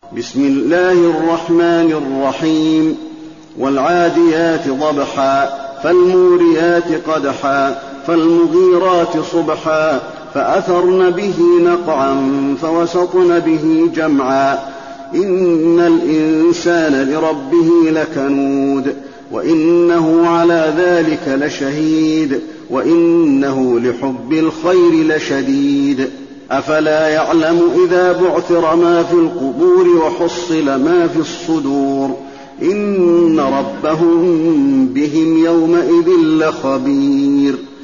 بسم الله الرحمن الرحيم. والعاديات ضبحا فالموريات قدحا فالمغيرات صبحا فأثرن به نقعا فوسطن به جمعا إن الإنسان لربه لكنود وإنه على ذلك لشهيد وإنه لحب الخير لشديد أفلا يعلم إذا بعثر ما في القبور وحصل ما في الصدور إن ربهم بهم يومئذ لخبير.